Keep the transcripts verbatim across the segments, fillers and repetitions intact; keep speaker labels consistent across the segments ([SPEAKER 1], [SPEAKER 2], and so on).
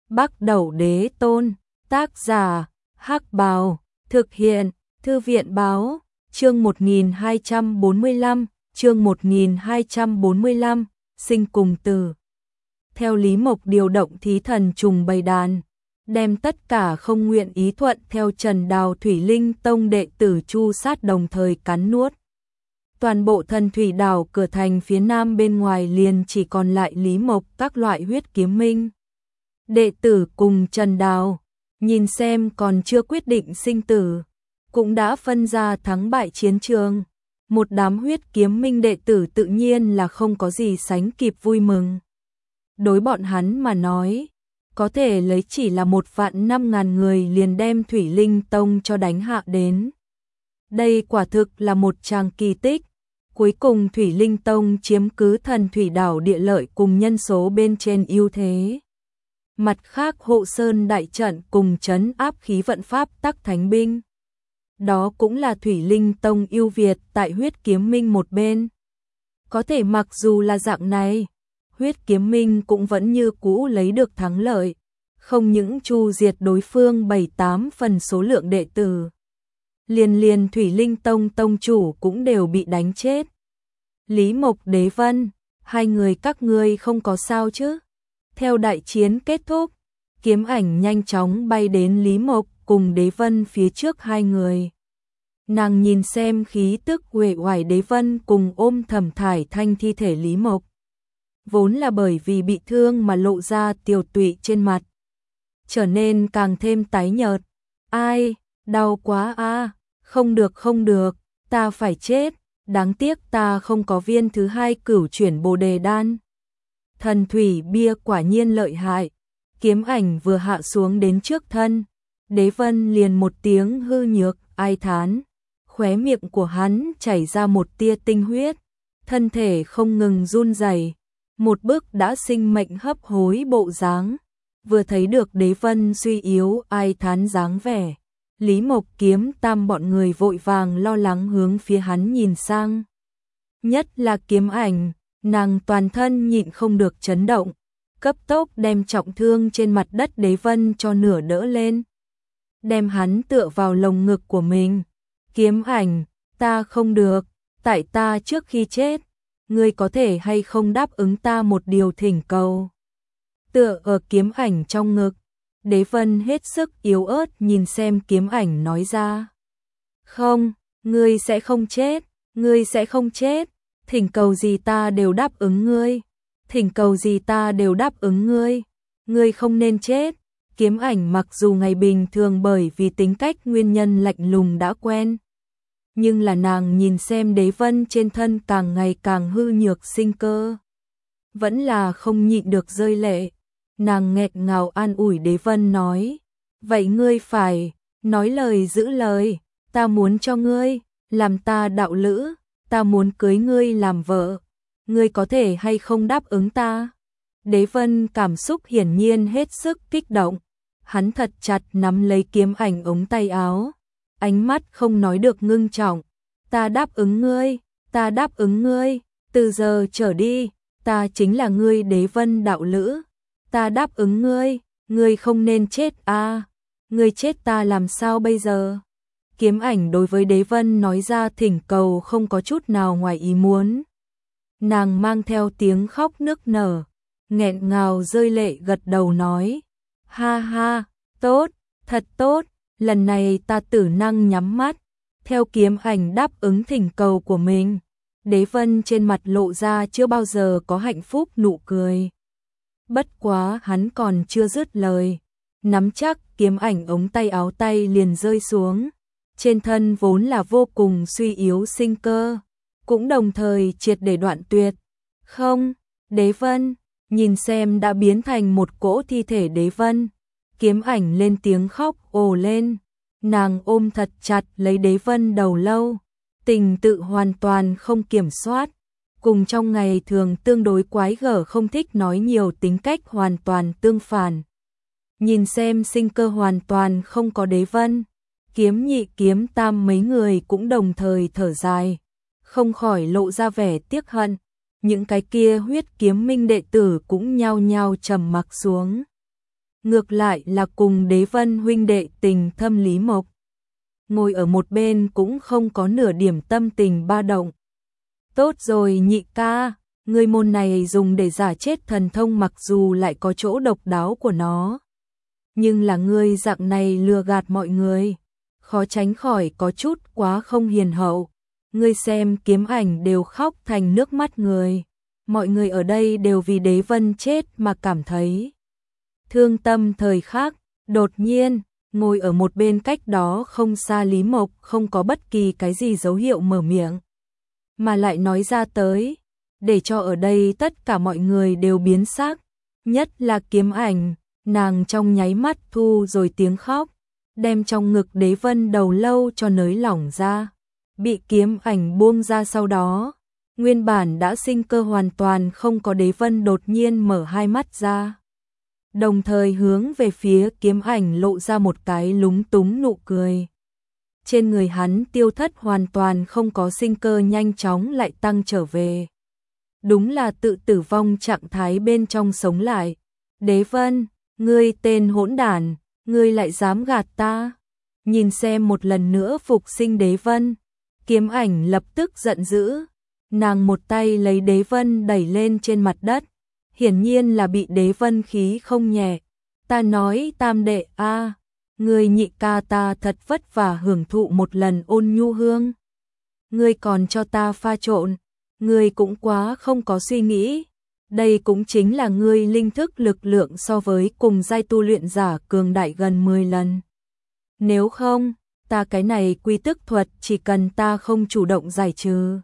[SPEAKER 1] Bắc Đẩu Đế Tôn, tác giả, Hắc Bào, thực hiện, Thư viện báo, chương một nghìn hai trăm bốn mươi lăm, chương một nghìn hai trăm bốn mươi lăm, sinh cùng tử. Theo Lý Mộc điều động thí thần trùng bầy đàn, đem tất cả không nguyện ý thuận theo Trần Đào Thủy Linh Tông đệ tử chu sát đồng thời cắn nuốt. Toàn bộ Thần Thủy đảo cửa thành phía nam bên ngoài liền chỉ còn lại Lý Mộc các loại huyết kiếm minh. Đệ tử cùng Trần Đào, nhìn xem còn chưa quyết định sinh tử, cũng đã phân ra thắng bại chiến trường. Một đám huyết kiếm minh đệ tử tự nhiên là không có gì sánh kịp vui mừng. Đối bọn hắn mà nói, có thể lấy chỉ là một vạn năm ngàn người liền đem Thủy Linh Tông cho đánh hạ đến. Đây quả thực là một tràng kỳ tích. Cuối cùng Thủy Linh Tông chiếm cứ Thần Thủy đảo địa lợi cùng nhân số bên trên ưu thế. Mặt khác Hộ Sơn đại trận cùng trấn áp khí vận pháp tắc thánh binh. Đó cũng là Thủy Linh Tông ưu việt tại huyết kiếm minh một bên. Có thể mặc dù là dạng này, huyết kiếm minh cũng vẫn như cũ lấy được thắng lợi. Không những chu diệt đối phương bảy tám phần số lượng đệ tử. Liền liền Thủy Linh Tông tông chủ cũng đều bị đánh chết. Lý Mộc, Đế Vân, hai người các ngươi không có sao chứ? Theo đại chiến kết thúc, kiếm ảnh nhanh chóng bay đến Lý Mộc cùng Đế Vân phía trước hai người. Nàng nhìn xem khí tức uể oải Đế Vân cùng ôm Thẩm Thải Thanh thi thể Lý Mộc. Vốn là bởi vì bị thương mà lộ ra tiều tụy trên mặt. Trở nên càng thêm tái nhợt. Ai, đau quá a, không được không được, ta phải chết, đáng tiếc ta không có viên thứ hai cửu chuyển bồ đề đan. Thần thủy bia quả nhiên lợi hại, kiếm ảnh vừa hạ xuống đến trước thân, Đế Vân liền một tiếng hư nhược, ai thán, khóe miệng của hắn chảy ra một tia tinh huyết, thân thể không ngừng run rẩy, một bức đã sinh mệnh hấp hối bộ dáng, vừa thấy được Đế Vân suy yếu ai thán dáng vẻ. Lý Mộc Kiếm Tam bọn người vội vàng lo lắng hướng phía hắn nhìn sang. Nhất là kiếm ảnh, nàng toàn thân nhịn không được chấn động, cấp tốc đem trọng thương trên mặt đất Đế Vân cho nửa đỡ lên. Đem hắn tựa vào lồng ngực của mình. Kiếm ảnh, ta không được, tại ta trước khi chết, ngươi có thể hay không đáp ứng ta một điều thỉnh cầu. Tựa ở kiếm ảnh trong ngực. Đế Vân hết sức yếu ớt nhìn xem kiếm ảnh nói ra. Không, ngươi sẽ không chết, ngươi sẽ không chết, thỉnh cầu gì ta đều đáp ứng ngươi, thỉnh cầu gì ta đều đáp ứng ngươi, ngươi không nên chết. Kiếm ảnh mặc dù ngày bình thường bởi vì tính cách nguyên nhân lạnh lùng đã quen. Nhưng là nàng nhìn xem Đế Vân trên thân càng ngày càng hư nhược sinh cơ. Vẫn là không nhịn được rơi lệ. Nàng nghẹn ngào an ủi Đế Vân nói, vậy ngươi phải, nói lời giữ lời, ta muốn cho ngươi, làm ta đạo lữ, ta muốn cưới ngươi làm vợ, ngươi có thể hay không đáp ứng ta? Đế Vân cảm xúc hiển nhiên hết sức kích động, hắn thật chặt nắm lấy kiếm ảnh ống tay áo, ánh mắt không nói được ngưng trọng, ta đáp ứng ngươi, ta đáp ứng ngươi, từ giờ trở đi, ta chính là ngươi Đế Vân đạo lữ. Ta đáp ứng ngươi, ngươi không nên chết a, à, ngươi chết ta làm sao bây giờ? Kiếm ảnh đối với Đế Vân nói ra thỉnh cầu không có chút nào ngoài ý muốn. Nàng mang theo tiếng khóc nức nở, nghẹn ngào rơi lệ gật đầu nói, ha ha, tốt, thật tốt, lần này ta tử năng nhắm mắt, theo kiếm ảnh đáp ứng thỉnh cầu của mình. Đế Vân trên mặt lộ ra chưa bao giờ có hạnh phúc nụ cười. Bất quá hắn còn chưa dứt lời, nắm chắc kiếm ảnh ống tay áo tay liền rơi xuống, trên thân vốn là vô cùng suy yếu sinh cơ, cũng đồng thời triệt để đoạn tuyệt. Không, Đế Vân, nhìn xem đã biến thành một cỗ thi thể Đế Vân, kiếm ảnh lên tiếng khóc ồ lên, nàng ôm thật chặt lấy Đế Vân đầu lâu, tình tự hoàn toàn không kiểm soát. Cùng trong ngày thường tương đối quái gở không thích nói nhiều tính cách hoàn toàn tương phản. Nhìn xem sinh cơ hoàn toàn không có Đế Vân, kiếm nhị kiếm tam mấy người cũng đồng thời thở dài, không khỏi lộ ra vẻ tiếc hận. Những cái kia huyết kiếm minh đệ tử cũng nhao nhao trầm mặc xuống. ngược lại là cùng Đế Vân huynh đệ tình thâm Lý Mộc. Ngồi ở một bên cũng không có nửa điểm tâm tình ba động. Tốt rồi nhị ca, ngươi môn này dùng để giả chết thần thông mặc dù lại có chỗ độc đáo của nó. Nhưng là ngươi dạng này lừa gạt mọi người, khó tránh khỏi có chút quá không hiền hậu. Ngươi xem Kiếm Ảnh đều khóc thành nước mắt người. Mọi người ở đây đều vì Đế Vân chết mà cảm thấy thương tâm. Thời khắc, đột nhiên, ngồi ở một bên cách đó không xa Lý Mộc không có bất kỳ cái gì dấu hiệu mở miệng, mà lại nói ra tới, để cho ở đây tất cả mọi người đều biến sắc, nhất là Kiếm Ảnh, nàng trong nháy mắt thu rồi tiếng khóc, đem trong ngực Đế Vân đầu lâu cho nới lỏng ra, bị Kiếm Ảnh buông ra. Sau đó, nguyên bản đã sinh cơ hoàn toàn không có Đế Vân đột nhiên mở hai mắt ra, đồng thời hướng về phía Kiếm Ảnh lộ ra một cái lúng túng nụ cười. Trên người hắn tiêu thất hoàn toàn không có sinh cơ nhanh chóng lại tăng trở về. Đúng là tự tử vong trạng thái bên trong sống lại. Đế Vân, ngươi tên hỗn đản, ngươi lại dám gạt ta. Nhìn xem một lần nữa phục sinh Đế Vân, Kiếm Ảnh lập tức giận dữ. Nàng một tay lấy Đế Vân đẩy lên trên mặt đất, hiển nhiên là bị Đế Vân khí không nhẹ. Ta nói tam đệ a, ngươi nhị ca ta thật vất vả hưởng thụ một lần ôn nhu hương, ngươi còn cho ta pha trộn, ngươi cũng quá không có suy nghĩ. Đây cũng chính là ngươi linh thức lực lượng so với cùng giai tu luyện giả cường đại gần mười lần. Nếu không, ta cái này quy tức thuật chỉ cần ta không chủ động giải trừ,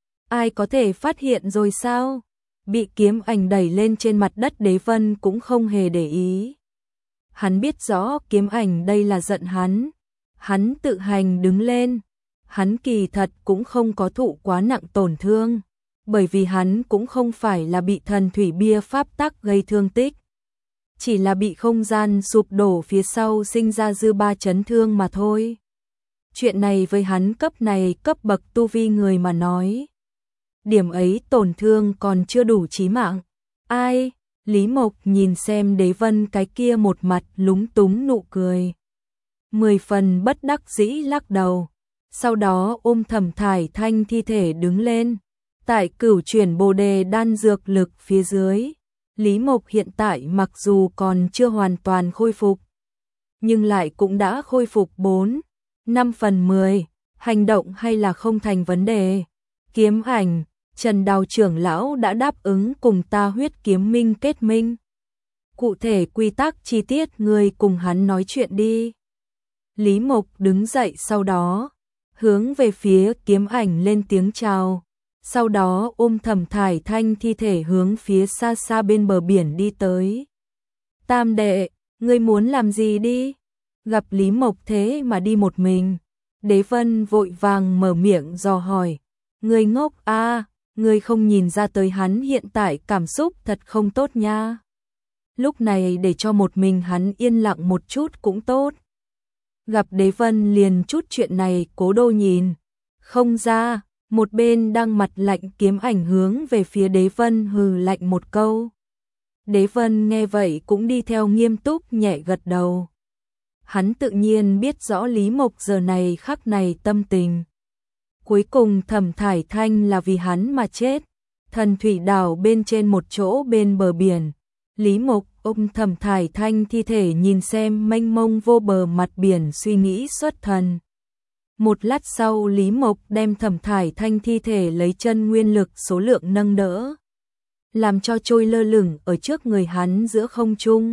[SPEAKER 1] ai có thể phát hiện rồi sao? Bị Kiếm Ảnh đẩy lên trên mặt đất Đế Vân cũng không hề để ý. Hắn biết rõ Kiếm Ảnh đây là giận hắn. Hắn tự hành đứng lên. Hắn kỳ thật cũng không có thụ quá nặng tổn thương, bởi vì hắn cũng không phải là bị thần thủy bia pháp tắc gây thương tích, chỉ là bị không gian sụp đổ phía sau sinh ra dư ba chấn thương mà thôi. Chuyện này với hắn cấp này cấp bậc tu vi người mà nói, điểm ấy tổn thương còn chưa đủ chí mạng. Ai? Lý Mộc nhìn xem Đế Vân cái kia một mặt lúng túng nụ cười, mười phần bất đắc dĩ lắc đầu, sau đó ôm Thẩm Thải Thanh thi thể đứng lên. Tại cửu chuyển bồ đề đan dược lực phía dưới, Lý Mộc hiện tại mặc dù còn chưa hoàn toàn khôi phục, nhưng lại cũng đã khôi phục bốn, năm phần mười, hành động hay là không thành vấn đề. Kiếm Ảnh, Trần Đào trưởng lão đã đáp ứng cùng ta huyết kiếm minh kết minh. Cụ thể quy tắc chi tiết người cùng hắn nói chuyện đi. Lý Mộc đứng dậy sau đó, hướng về phía Kiếm Ảnh lên tiếng chào. Sau đó ôm Thẩm Thải Thanh thi thể hướng phía xa xa bên bờ biển đi tới. Tam đệ, ngươi muốn làm gì đi? Gặp Lý Mộc thế mà đi một mình, Đế Vân vội vàng mở miệng dò hỏi. Ngươi ngốc a, à, ngươi không nhìn ra tới hắn hiện tại cảm xúc thật không tốt nha. Lúc này để cho một mình hắn yên lặng một chút cũng tốt. Gặp Đế Vân liền chút chuyện này cố đô nhìn không ra. Một bên đang mặt lạnh Kiếm Ảnh hướng về phía Đế Vân hừ lạnh một câu. Đế Vân nghe vậy cũng đi theo nghiêm túc nhẹ gật đầu. Hắn tự nhiên biết rõ Lý Mộc giờ này khắc này tâm tình. Cuối cùng Thẩm Thải Thanh là vì hắn mà chết. Thần thủy đảo bên trên một chỗ bên bờ biển, Lý Mộc ôm Thẩm Thải Thanh thi thể nhìn xem mênh mông vô bờ mặt biển suy nghĩ xuất thần. Một lát sau Lý Mộc đem Thẩm Thải Thanh thi thể lấy chân nguyên lực số lượng nâng đỡ, làm cho trôi lơ lửng ở trước người hắn giữa không trung.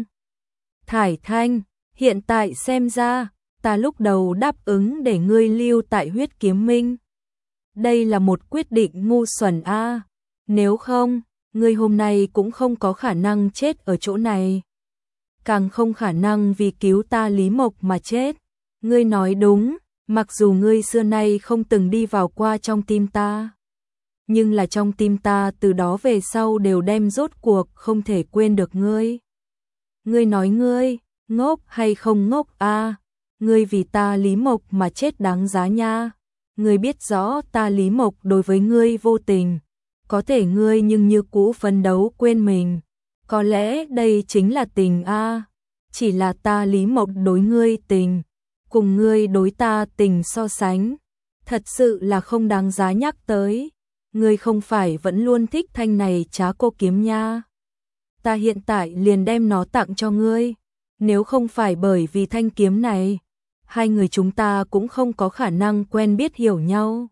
[SPEAKER 1] Thải Thanh, hiện tại xem ra, ta lúc đầu đáp ứng để ngươi lưu tại huyết kiếm minh. Đây là một quyết định ngu xuẩn a, nếu không, ngươi hôm nay cũng không có khả năng chết ở chỗ này. Càng không khả năng vì cứu ta Lý Mộc mà chết. Ngươi nói đúng. Mặc dù ngươi xưa nay không từng đi vào qua trong tim ta, nhưng là trong tim ta từ đó về sau đều đem rốt cuộc không thể quên được ngươi. Ngươi nói ngươi, ngốc hay không ngốc a? À, ngươi vì ta Lý Mộc mà chết đáng giá nha. Ngươi biết rõ ta Lý Mộc đối với ngươi vô tình, có thể ngươi nhưng như cũ phấn đấu quên mình. Có lẽ đây chính là tình a. À. chỉ là ta Lý Mộc đối ngươi tình, cùng ngươi đối ta tình so sánh, thật sự là không đáng giá nhắc tới, ngươi không phải vẫn luôn thích thanh này trá cô kiếm nha. Ta hiện tại liền đem nó tặng cho ngươi, nếu không phải bởi vì thanh kiếm này, hai người chúng ta cũng không có khả năng quen biết hiểu nhau.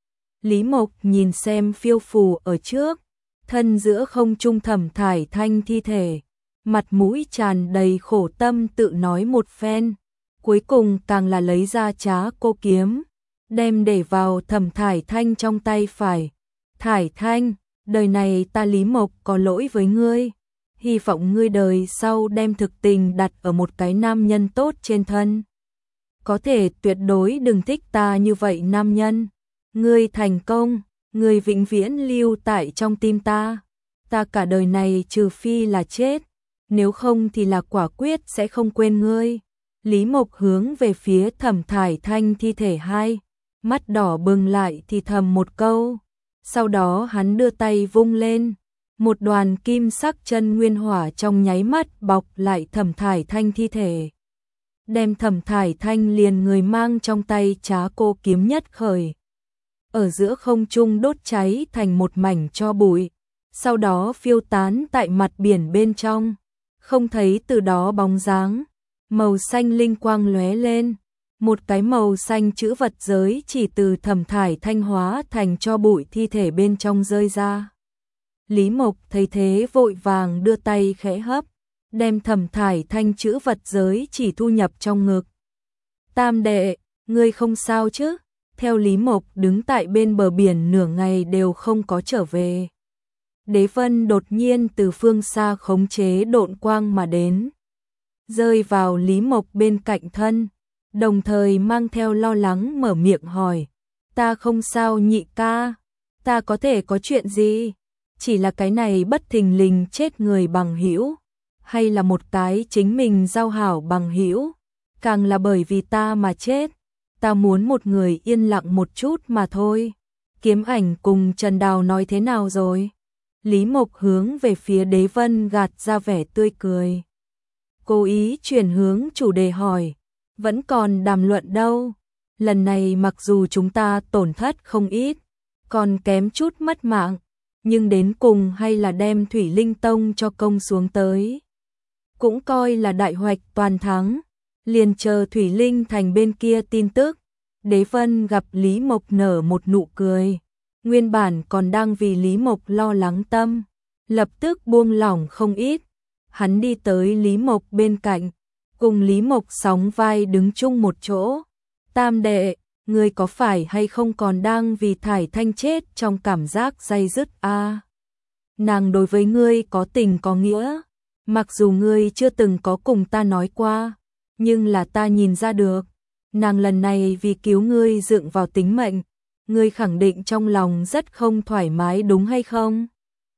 [SPEAKER 1] Lý Mộc nhìn xem phiêu phù ở trước, thân giữa không trung Thẩm Thải Thanh thi thể, mặt mũi tràn đầy khổ tâm tự nói một phen, cuối cùng càng là lấy ra trá cô kiếm, đem để vào Thẩm Thải Thanh trong tay phải. Thải Thanh, đời này ta Lý Mộc có lỗi với ngươi, hy vọng ngươi đời sau đem thực tình đặt ở một cái nam nhân tốt trên thân. Có thể tuyệt đối đừng thích ta như vậy nam nhân. Ngươi thành công, ngươi vĩnh viễn lưu tại trong tim ta. Ta cả đời này trừ phi là chết, nếu không thì là quả quyết sẽ không quên ngươi. Lý Mộc hướng về phía Thẩm Thải Thanh thi thể hai, mắt đỏ bừng lại thì thầm một câu. Sau đó hắn đưa tay vung lên, một đoàn kim sắc chân nguyên hỏa trong nháy mắt bọc lại Thẩm Thải Thanh thi thể. Đem Thẩm Thải Thanh liền người mang trong tay trá cô kiếm nhất khởi. Ở giữa không trung đốt cháy thành một mảnh tro bụi, sau đó phiêu tán tại mặt biển bên trong, không thấy từ đó bóng dáng, màu xanh linh quang lóe lên, một cái màu xanh chữ vật giới chỉ từ Thẩm Thải Thanh hóa thành tro bụi thi thể bên trong rơi ra. Lý Mộc thấy thế vội vàng đưa tay khẽ hấp, đem Thẩm Thải Thanh chữ vật giới chỉ thu nhập trong ngực. Tam đệ, ngươi không sao chứ? Theo Lý Mộc đứng tại bên bờ biển nửa ngày đều không có trở về. Đế Vân đột nhiên từ phương xa khống chế độn quang mà đến, rơi vào Lý Mộc bên cạnh thân, đồng thời mang theo lo lắng mở miệng hỏi, ta không sao nhị ca, ta có thể có chuyện gì? Chỉ là cái này bất thình lình chết người bằng hữu, hay là một cái chính mình giao hảo bằng hữu, càng là bởi vì ta mà chết. Ta muốn một người yên lặng một chút mà thôi. Kiếm Ảnh cùng Trần Đào nói thế nào rồi? Lý Mộc hướng về phía Đế Vân gạt ra vẻ tươi cười, cố ý chuyển hướng chủ đề hỏi, vẫn còn đàm luận đâu? Lần này mặc dù chúng ta tổn thất không ít, còn kém chút mất mạng, nhưng đến cùng hay là đem Thủy Linh Tông cho công xuống tới, cũng coi là đại hoạch toàn thắng. Liền chờ Thủy Linh Thành bên kia tin tức. Đế Vân gặp Lý Mộc nở một nụ cười, nguyên bản còn đang vì Lý Mộc lo lắng tâm, lập tức buông lỏng không ít. Hắn đi tới Lý Mộc bên cạnh, cùng Lý Mộc sóng vai đứng chung một chỗ. Tam đệ, ngươi có phải hay không còn đang vì Thải Thanh chết trong cảm giác day dứt a? À, nàng đối với ngươi có tình có nghĩa, mặc dù ngươi chưa từng có cùng ta nói qua, nhưng là ta nhìn ra được, nàng lần này vì cứu ngươi dựng vào tính mệnh, ngươi khẳng định trong lòng rất không thoải mái đúng hay không?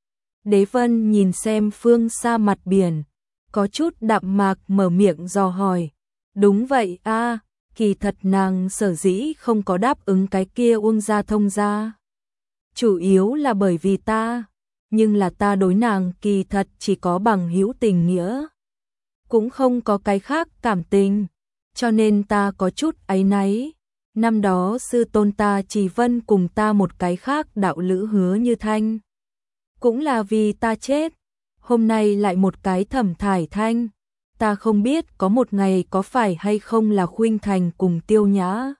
[SPEAKER 1] Đế Vân nhìn xem phương xa mặt biển, có chút đạm mạc mở miệng dò hỏi, đúng vậy a, à, kỳ thật nàng sở dĩ không có đáp ứng cái kia Uông gia thông gia, chủ yếu là bởi vì ta, nhưng là ta đối nàng kỳ thật chỉ có bằng hữu tình nghĩa, cũng không có cái khác cảm tình, cho nên ta có chút áy náy. Năm đó sư tôn ta Trì Vân cùng ta một cái khác đạo lữ Hứa Như Thanh, cũng là vì ta chết, hôm nay lại một cái Thẩm Thải Thanh, ta không biết có một ngày có phải hay không là Khuynh Thành cùng Tiêu Nhã,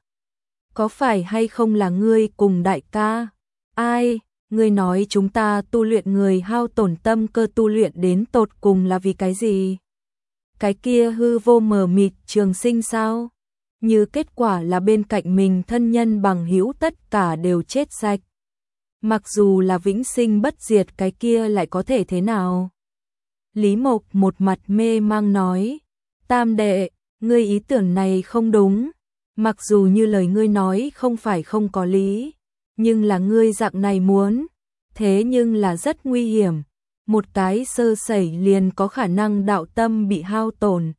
[SPEAKER 1] có phải hay không là ngươi cùng đại ca, ai, ngươi nói chúng ta tu luyện người hao tổn tâm cơ tu luyện đến tột cùng là vì cái gì? Cái kia hư vô mờ mịt trường sinh sao? Như kết quả là bên cạnh mình thân nhân bằng hữu tất cả đều chết sạch. Mặc dù là vĩnh sinh bất diệt cái kia lại có thể thế nào? Lý Mộc một mặt mê mang nói, tam đệ, ngươi ý tưởng này không đúng, mặc dù như lời ngươi nói không phải không có lý, nhưng là ngươi dạng này muốn, thế nhưng là rất nguy hiểm, một cái sơ sẩy liền có khả năng đạo tâm bị hao tổn.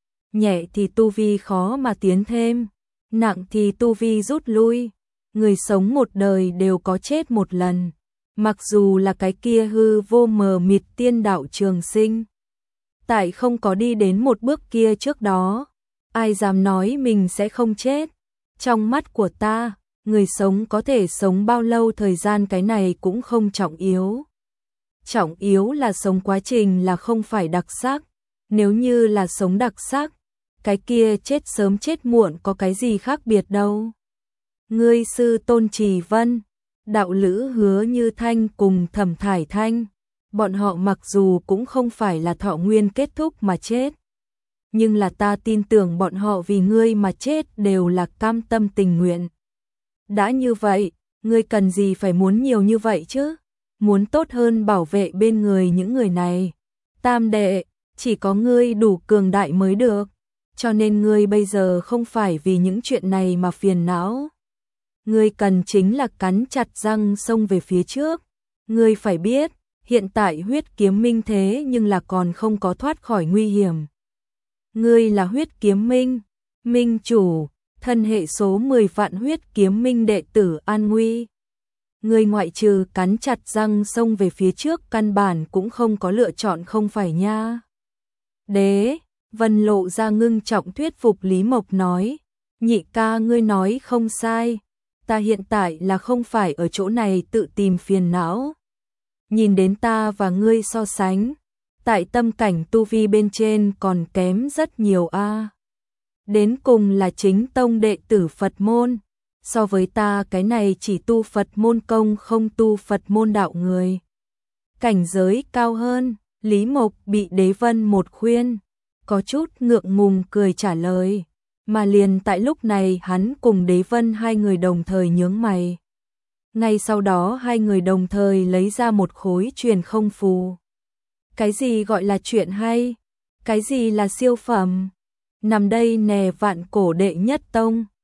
[SPEAKER 1] Nhẹ thì tu vi khó mà tiến thêm, nặng thì tu vi rút lui, người sống một đời đều có chết một lần, mặc dù là cái kia hư vô mờ mịt tiên đạo trường sinh. tại không có đi đến một bước kia trước đó, ai dám nói mình sẽ không chết. Trong mắt của ta, người sống có thể sống bao lâu thời gian cái này cũng không trọng yếu. Trọng yếu là sống quá trình là không phải đặc sắc. Nếu như là sống đặc sắc, cái kia chết sớm chết muộn có cái gì khác biệt đâu. Ngươi sư Tôn Trì Vân, đạo lữ Hứa Như Thanh cùng Thẩm Thải Thanh, bọn họ mặc dù cũng không phải là thọ nguyên kết thúc mà chết, nhưng là ta tin tưởng bọn họ vì ngươi mà chết đều là cam tâm tình nguyện. Đã như vậy, ngươi cần gì phải muốn nhiều như vậy chứ? Muốn tốt hơn bảo vệ bên người những người này. Tam đệ, chỉ có ngươi đủ cường đại mới được, cho nên ngươi bây giờ không phải vì những chuyện này mà phiền não. Ngươi cần chính là cắn chặt răng xông về phía trước. Ngươi phải biết, hiện tại huyết kiếm minh thế nhưng là còn không có thoát khỏi nguy hiểm. Ngươi là huyết kiếm minh, minh chủ, thân hệ số mười vạn huyết kiếm minh đệ tử an nguy. Ngươi ngoại trừ cắn chặt răng xông về phía trước căn bản cũng không có lựa chọn không phải nha. Đế, Vân lộ ra ngưng trọng thuyết phục Lý Mộc nói, nhị ca ngươi nói không sai, ta hiện tại là không phải ở chỗ này tự tìm phiền não. Nhìn đến ta và ngươi so sánh, tại tâm cảnh tu vi bên trên còn kém rất nhiều a. Đến cùng là chính tông đệ tử Phật môn, so với ta cái này chỉ tu Phật môn công không tu Phật môn đạo người. Cảnh giới cao hơn, Lý Mộc bị Đế Vân một khuyên, có chút ngượng ngùng cười trả lời, mà liền tại lúc này hắn cùng Đế Vân hai người đồng thời nhướng mày. Ngay sau đó hai người đồng thời lấy ra một khối truyền không phù. Cái gì gọi là chuyện hay? Cái gì là siêu phẩm? Nằm đây nè vạn cổ đệ nhất tông.